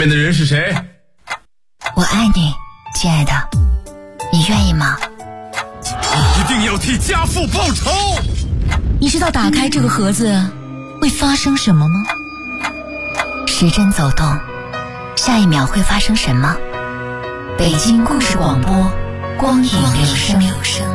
面的人是谁？ 我爱你，亲爱的，你愿意吗？ 一定要替家父报仇！ 你知道打开这个盒子会发生什么吗？时针走动，下一秒会发生什么？北京故事广播，光影留声。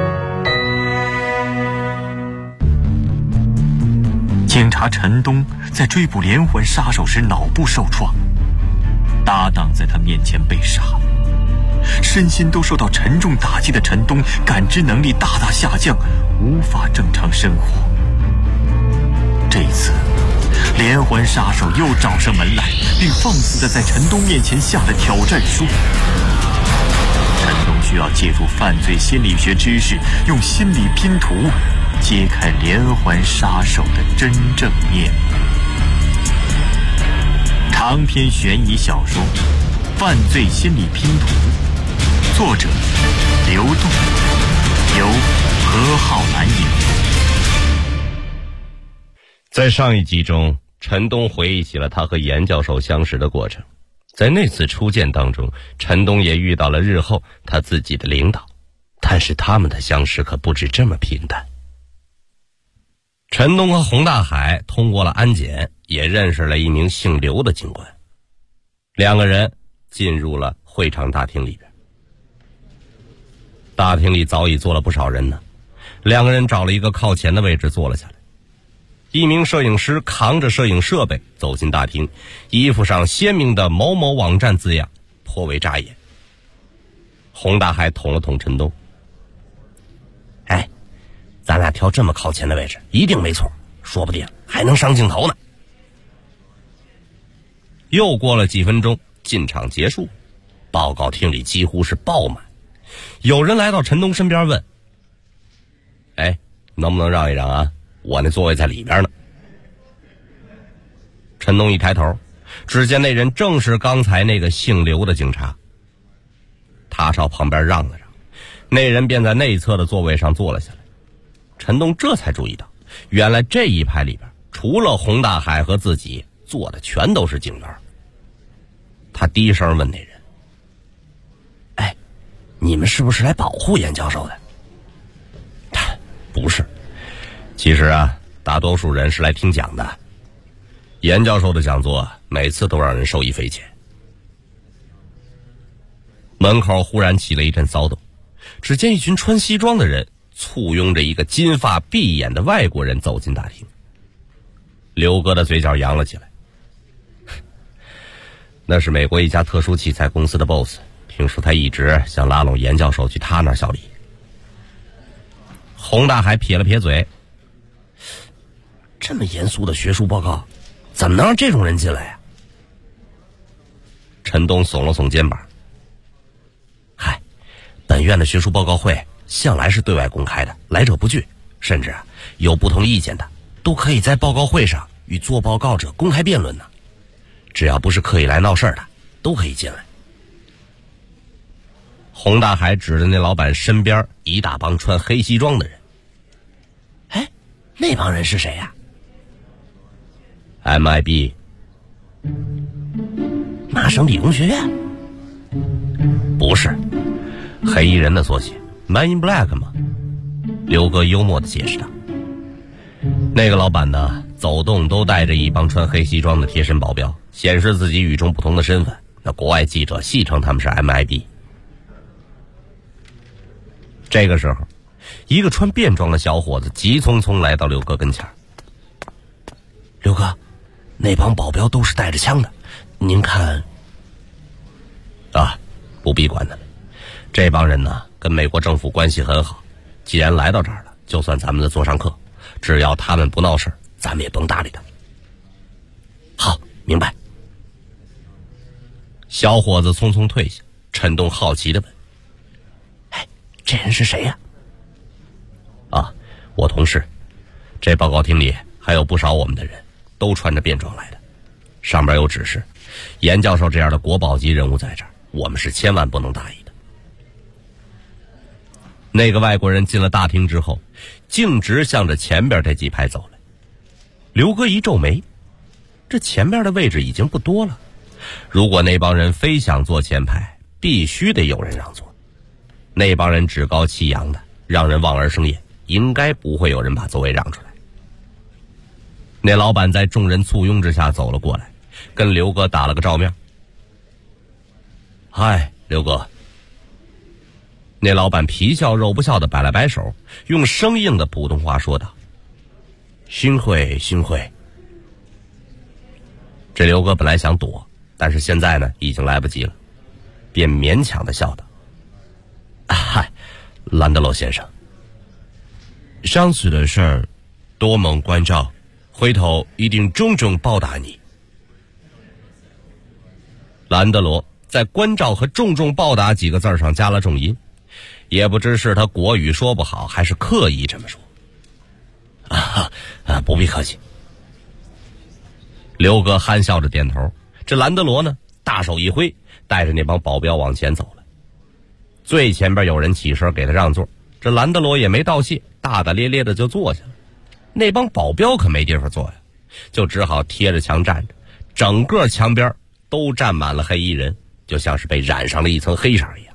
警察陈东在追捕连环杀手时脑部受创，搭档在他面前被杀，身心都受到沉重打击的陈东感知能力大大下降，无法正常生活。这一次连环杀手又找上门来，并放肆地在陈东面前下了挑战书。陈东需要借助犯罪心理学知识，用心理拼图揭开连环杀手的真正面目。长篇悬疑小说《犯罪心理拼图》，作者刘栋，由何浩南演播。 在上一集中，陈东回忆起了他和严教授相识的过程。在那次初见当中，陈东也遇到了日后他自己的领导，但是他们的相识可不止这么平淡。陈东和洪大海通过了安检，也认识了一名姓刘的警官。两个人进入了会场大厅里边。大厅里早已坐了不少人呢，两个人找了一个靠前的位置坐了下来。一名摄影师扛着摄影设备走进大厅，衣服上鲜明的某某网站字样颇为扎眼。洪大海捅了捅陈东：哎，咱俩挑这么靠前的位置一定没错，说不定还能上镜头呢。又过了几分钟，进场结束，报告厅里几乎是爆满。有人来到陈东身边问：哎，能不能让一让啊？我那座位在里边呢。陈东一抬头，只见那人正是刚才那个姓刘的警察。他朝旁边让了让，那人便在内侧的座位上坐了下来。陈东这才注意到，原来这一排里边除了洪大海和自己，坐的全都是警员。他低声问那人：哎，你们是不是来保护严教授的？不是，其实啊，大多数人是来听讲的。严教授的讲座每次都让人受益匪浅。门口忽然起了一阵骚动，只见一群穿西装的人簇拥着一个金发碧眼的外国人走进大厅。刘哥的嘴角扬了起来，那是美国一家特殊器材公司的 boss， 听说他一直想拉拢严教授去他那儿效力。洪大海撇了撇嘴：这么严肃的学术报告，怎么能让这种人进来呀？陈东耸了耸肩膀：嗨，本院的学术报告会向来是对外公开的，来者不拒，甚至有不同意见的都可以在报告会上与做报告者公开辩论呢。只要不是刻意来闹事儿的，都可以进来。洪大海指着那老板身边一大帮穿黑西装的人：哎，那帮人是谁呀？MIB， 麻省理工学院？不是，黑衣人的缩写 Man in Black 嘛。刘哥幽默地解释道。那个老板呢，走动都带着一帮穿黑西装的贴身保镖，显示自己与众不同的身份。那国外记者戏称他们是 MIB。 这个时候，一个穿便装的小伙子急匆匆来到刘哥跟前。刘哥，那帮保镖都是带着枪的，您看。啊，不必管他们，这帮人呢跟美国政府关系很好，既然来到这儿了，就算咱们的座上客，只要他们不闹事，咱们也甭搭理他。好，明白。小伙子匆匆退下，陈东好奇地问：哎，这人是谁呀？啊，我同事。这报告厅里还有不少我们的人，都穿着便装来的。上边有指示，严教授这样的国宝级人物在这儿，我们是千万不能大意的。那个外国人进了大厅之后，径直向着前边这几排走来。刘哥一皱眉，这前边的位置已经不多了， 如果那帮人非想坐前排，必须得有人让座。那帮人趾高气扬的，让人望而生厌，应该不会有人把座位让出来。那老板在众人簇拥之下走了过来，跟刘哥打了个照面。嗨，刘哥。那老板皮笑肉不笑的摆了摆手，用生硬的普通话说道：幸会幸会。这刘哥本来想躲，但是现在呢已经来不及了，便勉强的笑道：嗨，兰德罗先生，上次的事儿多蒙关照，回头一定重重报答你。兰德罗在关照和重重报答几个字上加了重音，也不知是他国语说不好，还是刻意这么说。不必客气。刘哥憨笑着点头，这兰德罗呢大手一挥，带着那帮保镖往前走了。最前边有人起身给他让座，这兰德罗也没道谢，大大咧咧的就坐下了。那帮保镖可没地方坐呀，就只好贴着墙站着，整个墙边都站满了黑衣人，就像是被染上了一层黑色一样。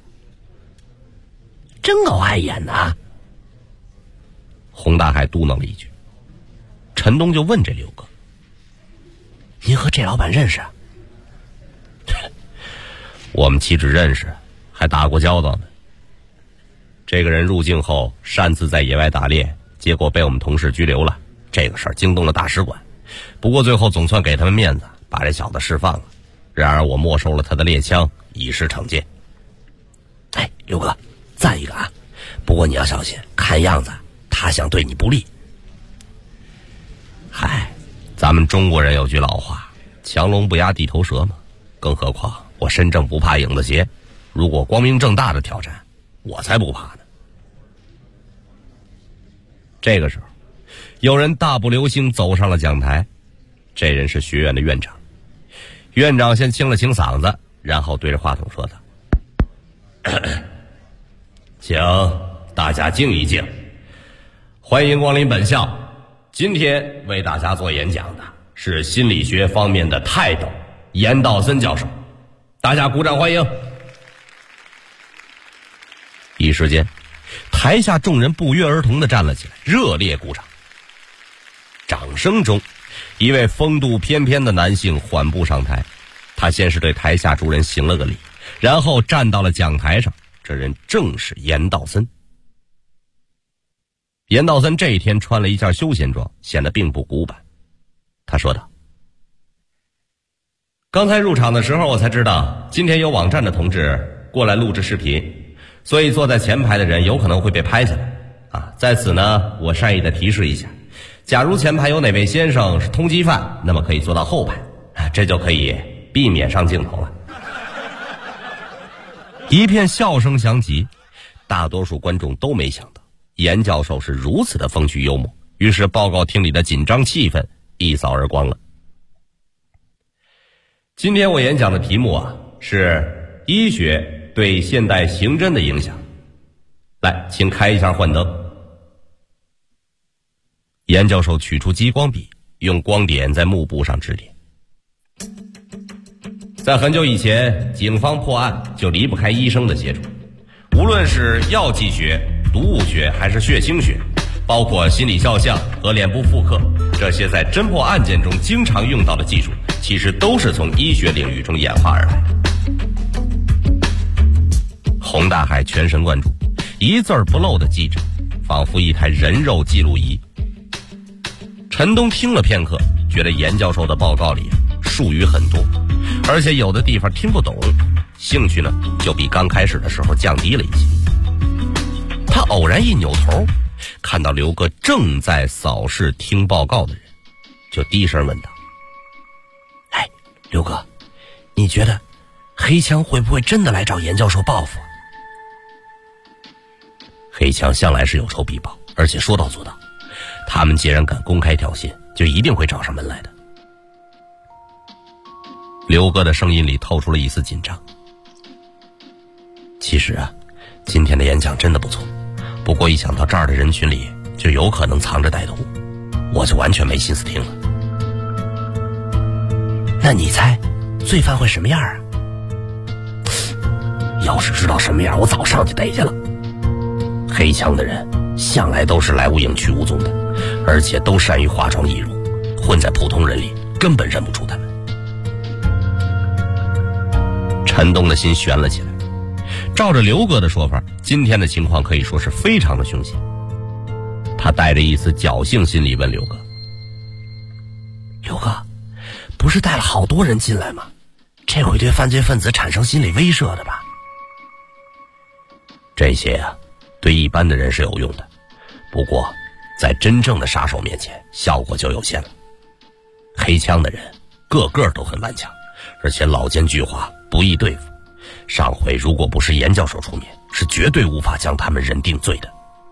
真够碍眼的。洪大海嘟囔了一句。陈东就问这刘哥：您和这老板认识啊？我们岂止认识，还打过交道呢。这个人入境后擅自在野外打猎，结果被我们同事拘留了，这个事儿惊动了大使馆，不过最后总算给他们面子，把这小子释放了。然而我没收了他的猎枪，以示惩戒。哎，刘哥，赞一个啊！不过你要小心，看样子他想对你不利。嗨，咱们中国人有句老话，强龙不压地头蛇嘛。更何况我身正不怕影子斜，如果光明正大的挑战，我才不怕呢。这个时候，有人大步流星走上了讲台，这人是学院的院长。院长先清了清嗓子，然后对着话筒说道：请大家静一静，欢迎光临本校。今天为大家做演讲的是心理学方面的泰斗严道森教授，大家鼓掌欢迎。一时间，台下众人不约而同地站了起来，热烈鼓掌。掌声中，一位风度翩翩的男性缓步上台，他先是对台下诸人行了个礼，然后站到了讲台上。这人正是严道森。严道森这一天穿了一件休闲装，显得并不古板。他说道：刚才入场的时候我才知道今天有网站的同志过来录制视频，所以坐在前排的人有可能会被拍下来啊。在此呢，我善意的提示一下，假如前排有哪位先生是通缉犯，那么可以坐到后排，这就可以避免上镜头了。一片笑声响起，大多数观众都没想到严教授是如此的风趣幽默，于是报告厅里的紧张气氛一扫而光了。今天我演讲的题目是医学对现代刑侦的影响。来，请开一下幻灯。严教授取出激光笔，用光点在幕布上指点。在很久以前，警方破案就离不开医生的协助，无论是药剂学、毒物学还是血清学，包括心理肖像和脸部复刻，这些在侦破案件中经常用到的技术，其实都是从医学领域中演化而来。洪大海全神贯注，一字儿不漏地记着，仿佛一台人肉记录仪。陈东听了片刻，觉得严教授的报告里术语很多，而且有的地方听不懂，兴趣呢就比刚开始的时候降低了一些。他偶然一扭头，看到刘哥正在扫视听报告的人，就低声问道：哎，刘哥，你觉得黑枪会不会真的来找严教授报复？黑枪向来是有仇必报，而且说到做到，他们既然敢公开挑衅，就一定会找上门来的。刘哥的声音里透出了一丝紧张。其实今天的演讲真的不错，不过一想到这儿的人群里就有可能藏着歹徒，我就完全没心思听了。那你猜罪犯会什么样啊？要是知道什么样，我早上去逮去了。黑枪的人向来都是来无影去无踪的，而且都善于化妆易容，混在普通人里根本认不出他们。陈东的心悬了起来。照着刘哥的说法，今天的情况可以说是非常的凶险。他带着一丝侥幸心理问刘哥：刘哥，不是带了好多人进来吗？这会对犯罪分子产生心理威慑的吧？这些啊，对一般的人是有用的，不过在真正的杀手面前效果就有限了。黑枪的人个个都很顽强，而且老奸巨猾，不易对付。上回如果不是严教授出面，是绝对无法将他们认定罪的。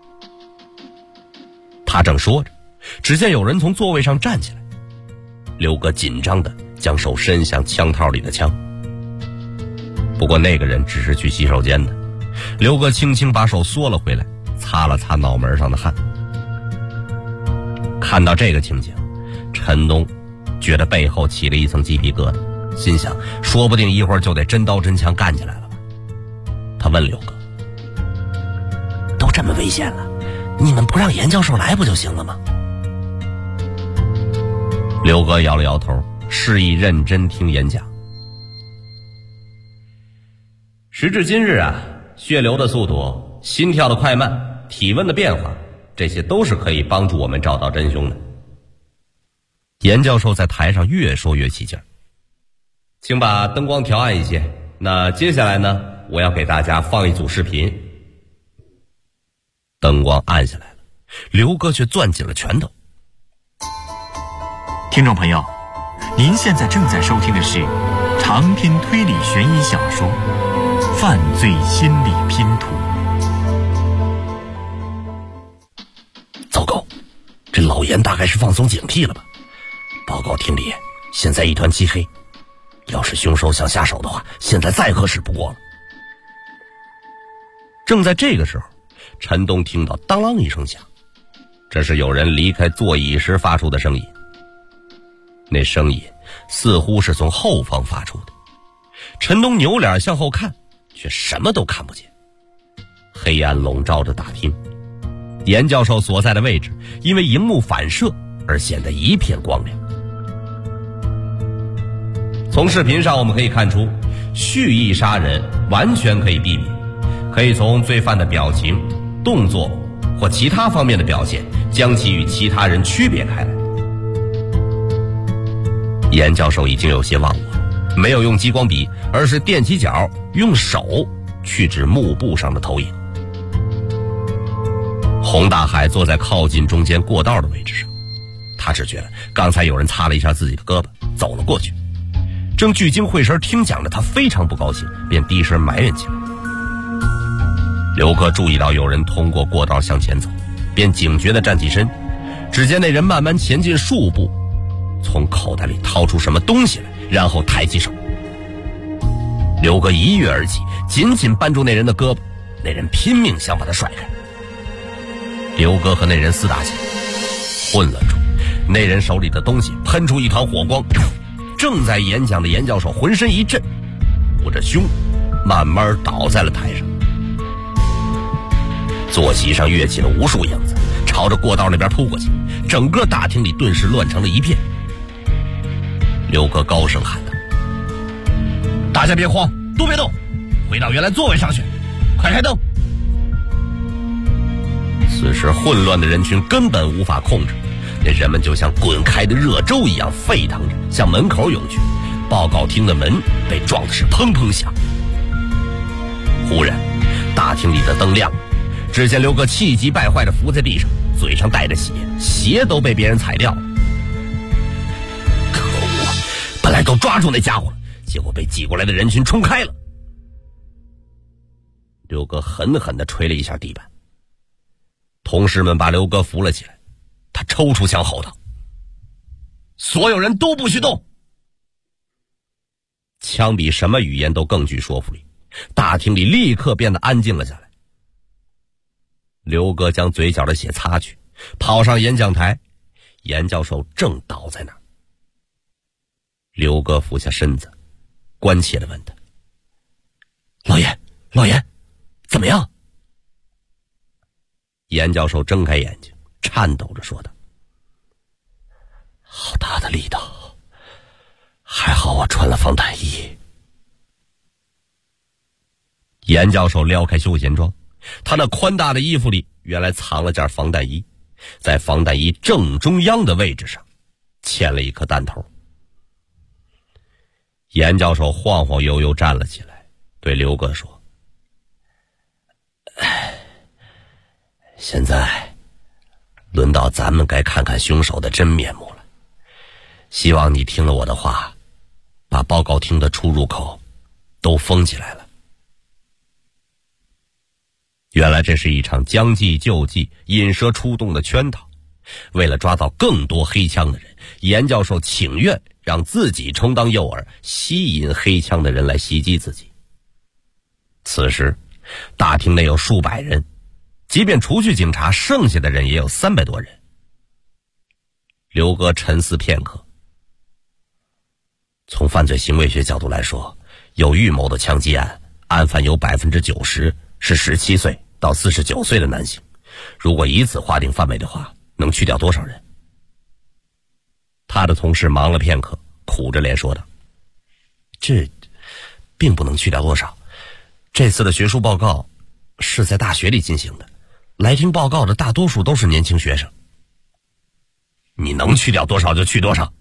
他正说着，只见有人从座位上站起来。刘哥紧张地将手伸向枪套里的枪，不过那个人只是去洗手间的。刘哥轻轻把手缩了回来，擦了擦脑门上的汗。看到这个情景，陈东觉得背后起了一层鸡皮疙瘩，心想说不定一会儿就得真刀真枪干起来了吧。他问刘哥：都这么危险了，你们不让严教授来不就行了吗？刘哥摇了摇头，示意认真听演讲。时至今日啊，血流的速度、心跳的快慢、体温的变化，这些都是可以帮助我们找到真凶的。严教授在台上越说越起劲儿。请把灯光调暗一些。那接下来呢，我要给大家放一组视频。灯光暗下来了，刘哥却攥紧了拳头。 听众朋友，您现在正在收听的是长篇推理悬疑小说《犯罪心理拼图》。 糟糕，这老严大概是放松警惕了吧？报告厅里现在一团漆黑，要是凶手想下手的话，现在再合适不过了。正在这个时候，陈东听到当啷一声响，这是有人离开座椅时发出的声音。那声音似乎是从后方发出的。陈东扭脸向后看，却什么都看不见。黑暗笼罩着大厅，严教授所在的位置因为荧幕反射而显得一片光亮。从视频上我们可以看出，蓄意杀人完全可以避免，可以从罪犯的表情、动作或其他方面的表现将其与其他人区别开来。严教授已经有些忘我了，没有用激光笔，而是踮起脚用手去指幕布上的投影。洪大海坐在靠近中间过道的位置上，他只觉得刚才有人擦了一下自己的胳膊，走了过去。正聚精会神听讲的他非常不高兴，便低声埋怨起来。刘哥注意到有人通过过道向前走，便警觉地站起身。只见那人慢慢前进数步，从口袋里掏出什么东西来，然后抬起手。刘哥一跃而起，紧紧扳住那人的胳膊，那人拼命想把他甩开。刘哥和那人厮打起来，混了住，那人手里的东西喷出一团火光，正在演讲的严教授浑身一震，捂着胸慢慢倒在了台上。坐席上跃起了无数影子，朝着过道那边扑过去，整个大厅里顿时乱成了一片。刘哥高声喊道：大家别慌，都别动，回到原来座位上去，快开灯。此时混乱的人群根本无法控制，那人们就像滚开的热粥一样沸腾着向门口涌去，报告厅的门被撞的是砰砰响。忽然大厅里的灯亮了，只见刘哥气急败坏地伏在地上，嘴上带着血，鞋都被别人踩掉了。可恶，本来都抓住那家伙了，结果被挤过来的人群冲开了。刘哥狠狠地捶了一下地板，同事们把刘哥扶了起来，他抽出枪吼道：所有人都不许动！枪比什么语言都更具说服力，大厅里立刻变得安静了下来。刘哥将嘴角的血擦去，跑上演讲台，严教授正倒在那儿。刘哥俯下身子， 关切地问他：“老严，怎么样？”严教授睁开眼睛，颤抖着说道：“好大的力道，还好我穿了防弹衣。”严教授撩开休闲装，他那宽大的衣服里原来藏了件防弹衣，在防弹衣正中央的位置上嵌了一颗弹头。严教授晃晃悠悠站了起来，对刘哥说：“现在轮到咱们该看看凶手的真面目了。希望你听了我的话，把报告厅的出入口都封起来了。”原来这是一场将计就计、引蛇出洞的圈套。为了抓到更多黑枪的人，严教授情愿让自己充当诱饵，吸引黑枪的人来袭击自己。此时大厅内有数百人，即便除去警察，剩下的人也有300多人。刘哥沉思片刻，从犯罪行为学角度来说，有预谋的枪击案，案犯有 90% 是17岁到49岁的男性。如果以此划定范围的话，能去掉多少人？他的同事忙了片刻，苦着脸说道：“这并不能去掉多少。这次的学术报告是在大学里进行的，来听报告的大多数都是年轻学生。你能去掉多少就去多少。”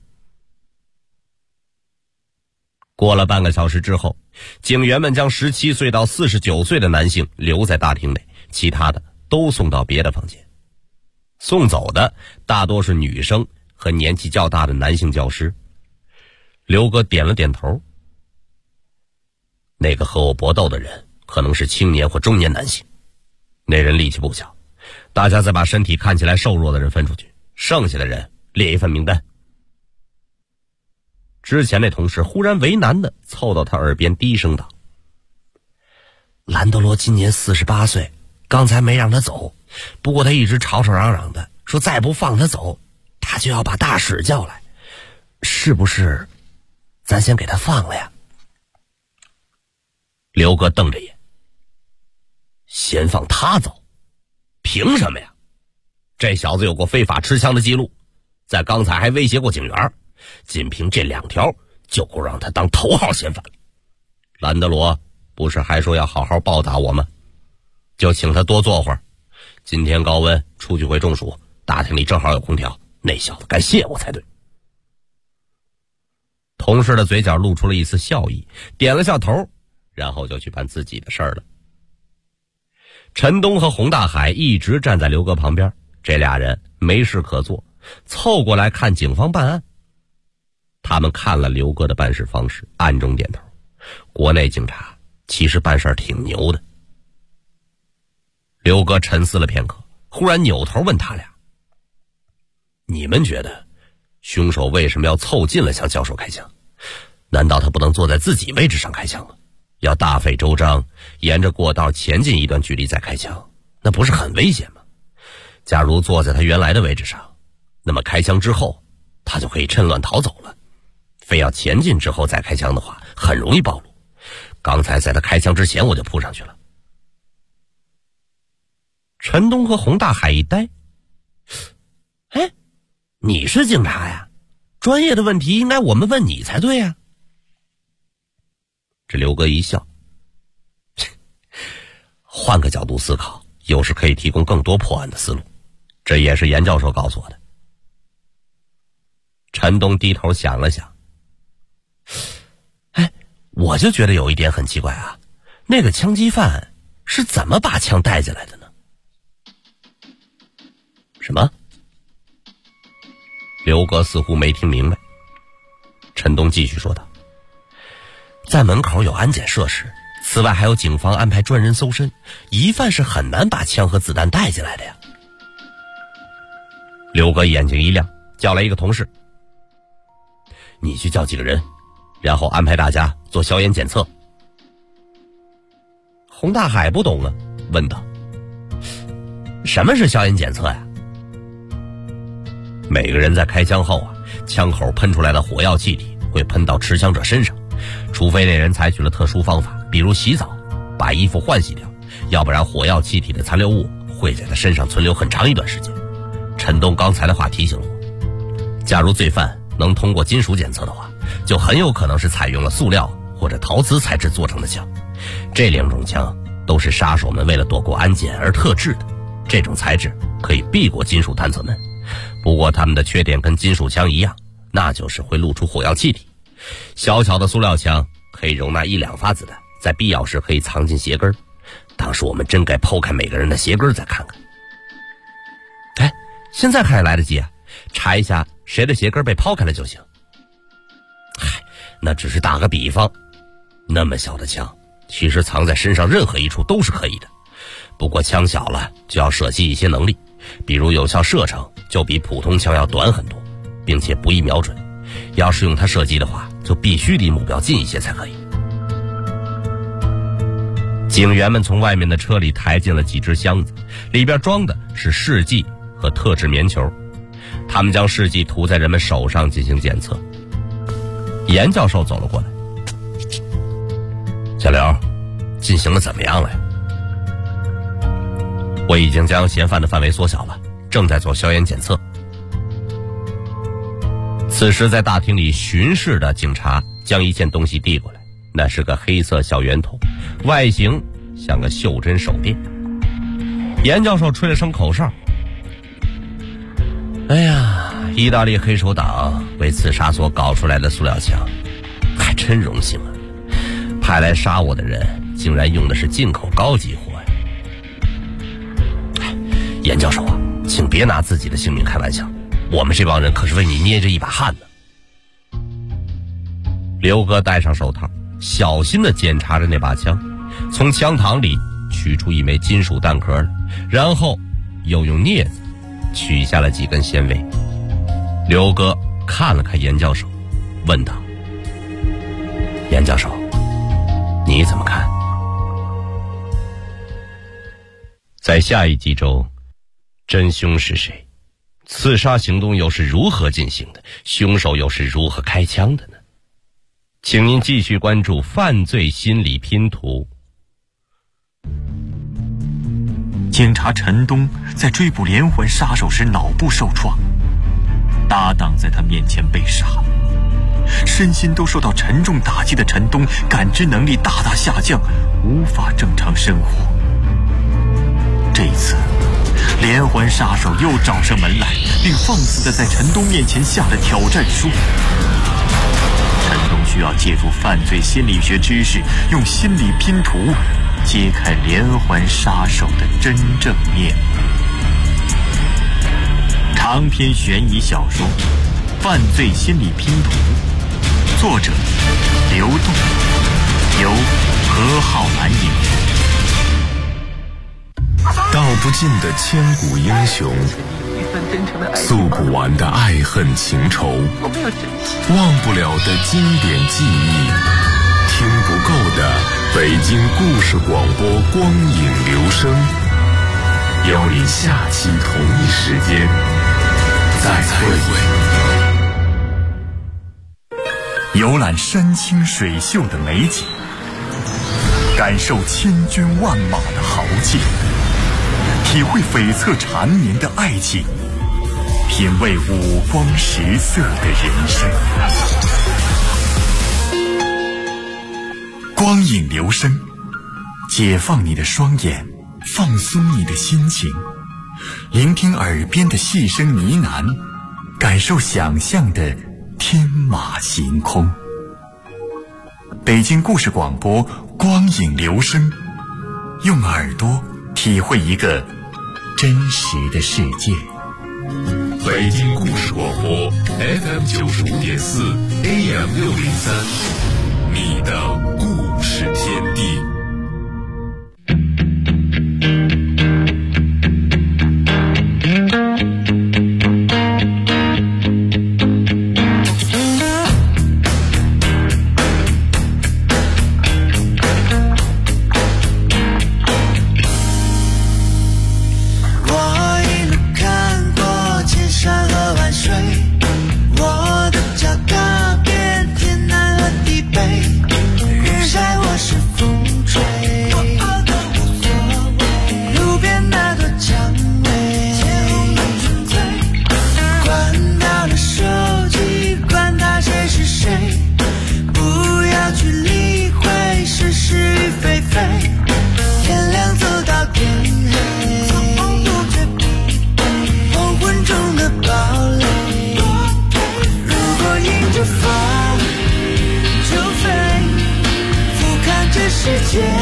过了半个小时之后，警员们将17岁到49岁的男性留在大厅内，其他的都送到别的房间。送走的大多是女生和年纪较大的男性教师。刘哥点了点头。那个和我搏斗的人可能是青年或中年男性，那人力气不小，大家再把身体看起来瘦弱的人分出去，剩下的人列一份名单。之前那同事忽然为难地凑到他耳边低声道：“兰德罗今年48岁，刚才没让他走，不过他一直吵吵嚷嚷的，说再不放他走，他就要把大使叫来，是不是咱先给他放了呀？”刘哥瞪着眼：“先放他走？凭什么呀？这小子有过非法持枪的记录，在刚才还威胁过警员，仅凭这2条就够让他当头号嫌犯了。兰德罗不是还说要好好报答我吗？就请他多坐会儿。今天高温，出去会中暑，大厅里正好有空调，那小子该谢我才对。”同事的嘴角露出了一丝笑意，点了下头，然后就去办自己的事儿了。陈东和洪大海一直站在刘哥旁边，这俩人没事可做，凑过来看警方办案。他们看了刘哥的办事方式，暗中点头。国内警察其实办事挺牛的。刘哥沉思了片刻，忽然扭头问他俩：“你们觉得凶手为什么要凑近了向教授开枪？难道他不能坐在自己位置上开枪吗？要大费周章，沿着过道前进一段距离再开枪，那不是很危险吗？假如坐在他原来的位置上，那么开枪之后他就可以趁乱逃走了。非要前进之后再开枪的话，很容易暴露。刚才在他开枪之前我就扑上去了。”陈东和洪大海一呆：“哎，你是警察呀，专业的问题应该我们问你才对呀。”这刘哥一笑：“换个角度思考，有时可以提供更多破案的思路，这也是严教授告诉我的。”陈东低头想了想：“哎，我就觉得有一点很奇怪啊，那个枪击犯是怎么把枪带进来的呢？”“什么？”刘哥似乎没听明白。陈东继续说道：“在门口有安检设施，此外还有警方安排专人搜身，疑犯是很难把枪和子弹带进来的呀。”刘哥眼睛一亮，叫来一个同事：“你去叫几个人，然后安排大家做硝烟检测。”洪大海不懂啊，问道：“什么是硝烟检测呀？”“每个人在开枪后啊，枪口喷出来的火药气体会喷到持枪者身上， 除非那人采取了特殊方法，比如洗澡把衣服换洗掉，要不然火药气体的残留物会在他身上存留很长一段时间。陈东刚才的话提醒了我，假如罪犯能通过金属检测的话，就很有可能是采用了塑料或者陶瓷材质做成的枪。这2种枪都是杀手们为了躲过安检而特制的，这种材质可以避过金属探测门。不过它们的缺点跟金属枪一样，那就是会露出火药气体。小巧的塑料枪可以容纳1-2发子弹，在必要时可以藏进鞋跟。当时我们真该剖开每个人的鞋跟再看看。哎，现在看也来得及啊，查一下谁的鞋跟被抛开了就行。嗨，那只是打个比方，那么小的枪其实藏在身上任何一处都是可以的。不过枪小了就要舍弃一些能力，比如有效射程就比普通枪要短很多，并且不易瞄准。要是用它射击的话，就必须离目标近一些才可以。警员们从外面的车里抬进了几只箱子，里边装的是试剂和特制棉球。他们将试剂涂在人们手上进行检测。严教授走了过来，小刘，进行的怎么样了呀？我已经将嫌犯的范围缩小了，正在做硝烟检测。此时在大厅里巡视的警察将一件东西递过来，那是个黑色小圆筒，外形像个袖珍手电。严教授吹了声口哨，哎呀，意大利黑手党为刺杀所搞出来的塑料枪，还真荣幸啊！派来杀我的人竟然用的是进口高级货呀！严教授啊，请别拿自己的性命开玩笑，我们这帮人可是为你捏着一把汗呢。刘哥戴上手套，小心地检查着那把枪，从枪膛里取出一枚金属弹壳，然后又用镊子取下了几根纤维。刘哥看了看严教授，问道：严教授，你怎么看？在下一集中，真凶是谁？刺杀行动又是如何进行的？凶手又是如何开枪的呢？请您继续关注《犯罪心理拼图》。 警察陈东在追捕连环杀手时脑部受创，搭档在他面前被杀，身心都受到沉重打击的陈东感知能力大大下降，无法正常生活。这一次连环杀手又找上门来，并放肆地在陈东面前下了挑战书。陈东需要借助犯罪心理学知识，用心理拼图揭开连环杀手的真正面目。长篇悬疑小说《犯罪心理拼图》，作者刘栋，由何浩然演播。 道不尽的千古英雄，诉不完的爱恨情仇，忘不了的经典记忆，听不够的北京故事广播光影留声。邀您下期同一时间再会。游览山清水秀的美景，感受千军万马的豪劲，体会悱恻缠绵的爱情，品味五光十色的人生。光影留声，解放你的双眼，放松你的心情，聆听耳边的细声呢喃，感受想象的天马行空。北京故事广播光影留声，用耳朵体会一个真实的世界。北京故事广播 FM 95.4 AM 603，你的故事天地。 我的脚踏遍天南和地北。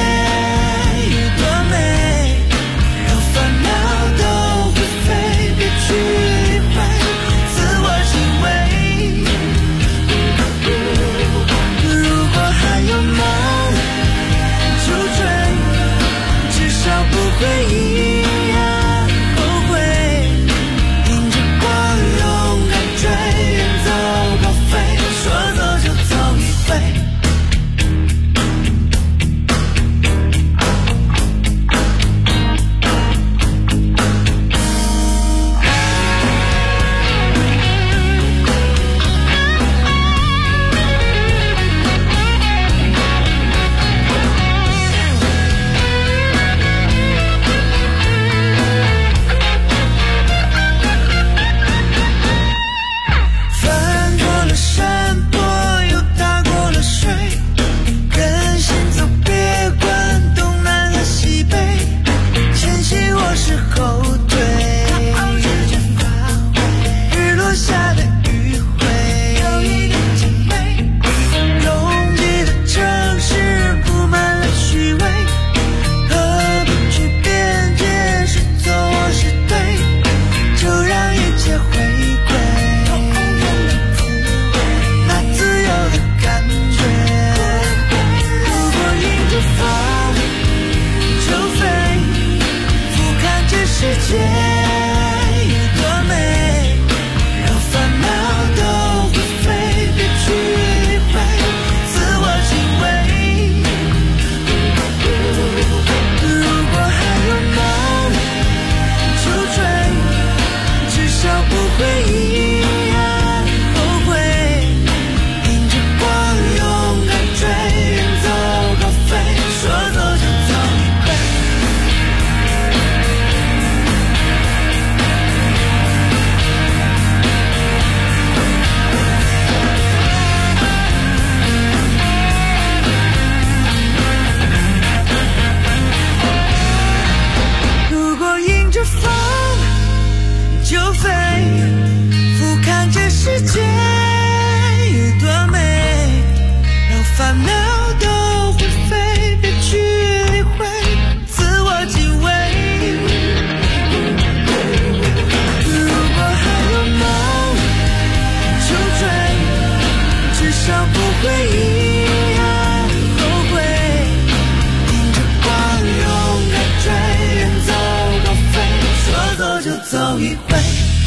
多美，让烦恼都会飞，别去理会，自我行为。如果还有梦就追，至少不会一样后悔。迎着光勇敢追，远走高飞，说走就走一回。翻过了山坡，又踏过了水，跟心走，别管东南和西北，前行或是后退，日落下的余晖，有一点敬畏。拥挤的城市布满了虚伪，何必去辩解是错或是对，就让一切回归那自由的感觉。如果迎着风就飞，俯瞰这世界多美，让烦恼都会飞，别去理会，自我行为。如果还有梦就追，至少不会一样后悔。迎着光勇敢追，远走高飞，说走就走一回。如果迎着风就飞，俯瞰这世界有多美，让烦恼都会飞，别去理会，自我敬畏。如果还有梦就追，至少不会一样后悔。迎着光勇敢追，远走高飞，说走就走一回。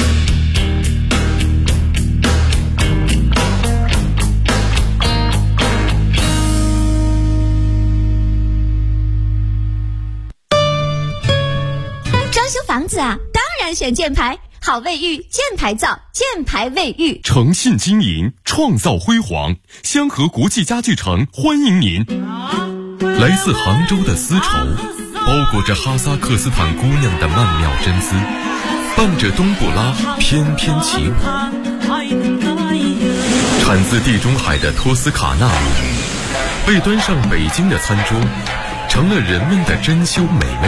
装修房子啊，当然选箭牌，好卫浴，箭牌造，箭牌卫浴。 诚信经营，创造辉煌。香河国际家具城欢迎您。来自杭州的丝绸，包裹着哈萨克斯坦姑娘的曼妙真姿，伴着冬不拉翩翩起舞。产自地中海的托斯卡纳米，被端上北京的餐桌，成了人们的珍馐美味。